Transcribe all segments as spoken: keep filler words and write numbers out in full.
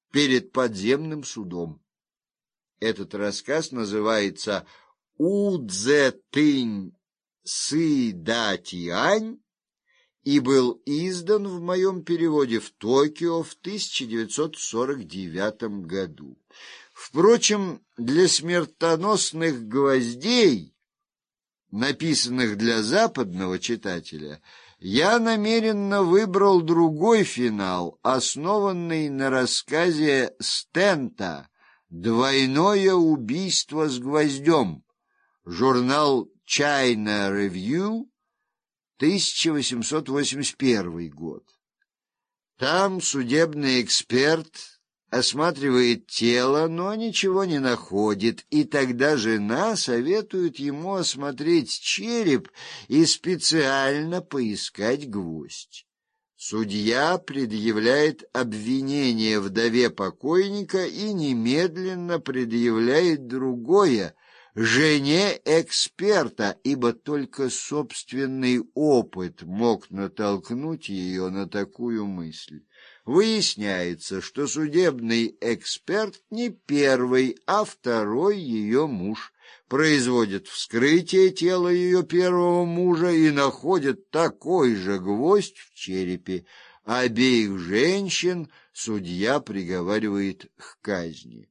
перед подземным судом. Этот рассказ называется «Удзетынь Сыдатиань» и был издан в моем переводе в Токио в тысяча девятьсот сорок девятом году. Впрочем, для смертоносных гвоздей, написанных для западного читателя, я намеренно выбрал другой финал, основанный на рассказе Стента «Двойное убийство с гвоздем», журнал China Review, тысяча восемьсот восемьдесят первый год. Там судебный эксперт осматривает тело, но ничего не находит, и тогда жена советует ему осмотреть череп и специально поискать гвоздь. Судья предъявляет обвинение вдове покойника и немедленно предъявляет другое жене эксперта, ибо только собственный опыт мог натолкнуть ее на такую мысль. Выясняется, что судебный эксперт не первый, а второй ее муж. Производит вскрытие тела ее первого мужа и находит такой же гвоздь в черепе. Обеих женщин судья приговаривает к казни.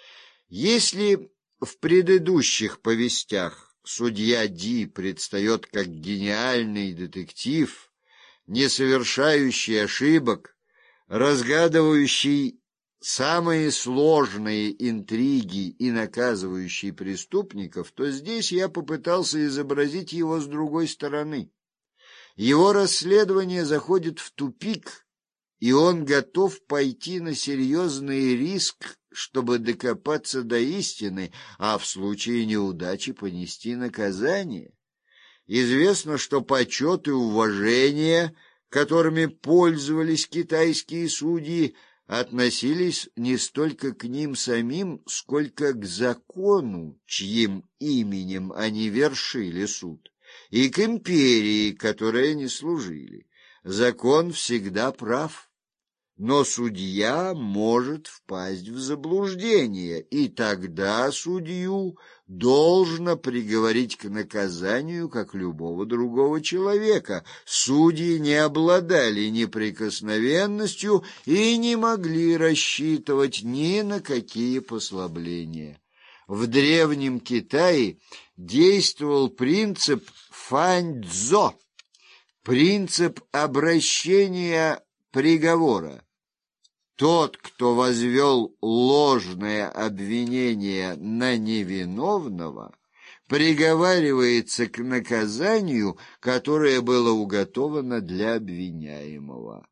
Если в предыдущих повестях судья Ди предстает как гениальный детектив, не совершающий ошибок, разгадывающий самые сложные интриги и наказывающий преступников, то здесь я попытался изобразить его с другой стороны. Его расследование заходит в тупик, и он готов пойти на серьезный риск, чтобы докопаться до истины, а в случае неудачи понести наказание. Известно, что почет и уважение, которыми пользовались китайские судьи, относились не столько к ним самим, сколько к закону, чьим именем они вершили суд, и к империи, которой они служили. Закон всегда прав. Но судья может впасть в заблуждение, и тогда судью должно приговорить к наказанию, как любого другого человека. Судьи не обладали неприкосновенностью и не могли рассчитывать ни на какие послабления. В Древнем Китае действовал принцип фаньцзо, принцип обращения приговора. Тот, кто возвел ложное обвинение на невиновного, приговаривается к наказанию, которое было уготовано для обвиняемого.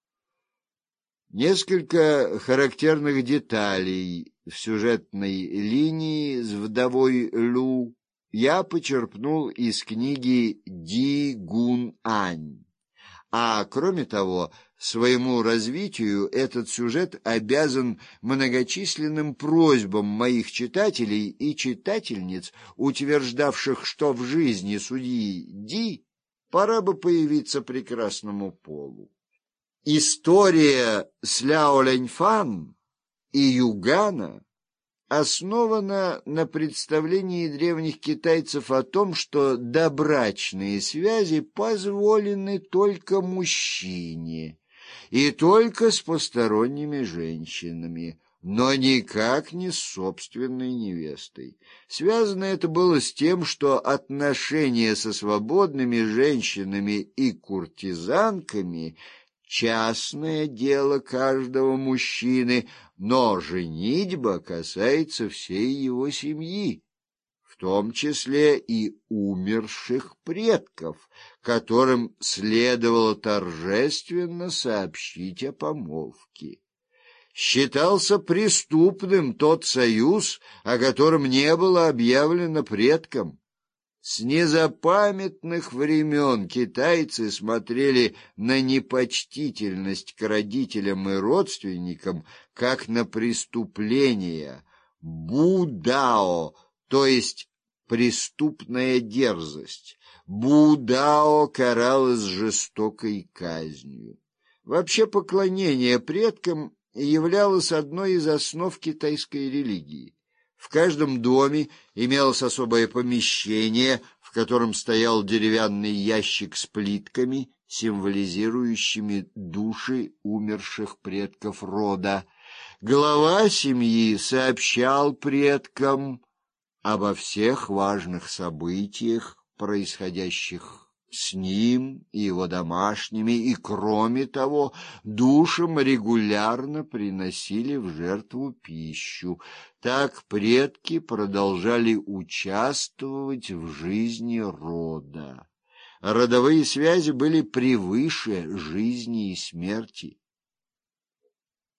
Несколько характерных деталей в сюжетной линии с вдовой Лю я почерпнул из книги Ди Гун Ань. А кроме того, своему развитию этот сюжет обязан многочисленным просьбам моих читателей и читательниц, утверждавших, что в жизни судьи Ди пора бы появиться прекрасному полу. История с Ляо Ляньфан и Югана основана на представлении древних китайцев о том, что добрачные связи позволены только мужчине и только с посторонними женщинами, но никак не с собственной невестой. Связано это было с тем, что отношения со свободными женщинами и куртизанками – частное дело каждого мужчины, но женитьба касается всей его семьи, в том числе и умерших предков, которым следовало торжественно сообщить о помолвке. Считался преступным тот союз, о котором не было объявлено предкам. С незапамятных времен китайцы смотрели на непочтительность к родителям и родственникам как на преступление будао, то есть преступная дерзость. Будао каралось жестокой казнью. Вообще поклонение предкам являлась одной из основ китайской религии. В каждом доме имелось особое помещение, в котором стоял деревянный ящик с плитками, символизирующими души умерших предков рода. Глава семьи сообщал предкам обо всех важных событиях, происходящих с ним и его домашними, и, кроме того, душам регулярно приносили в жертву пищу. Так предки продолжали участвовать в жизни рода. Родовые связи были превыше жизни и смерти.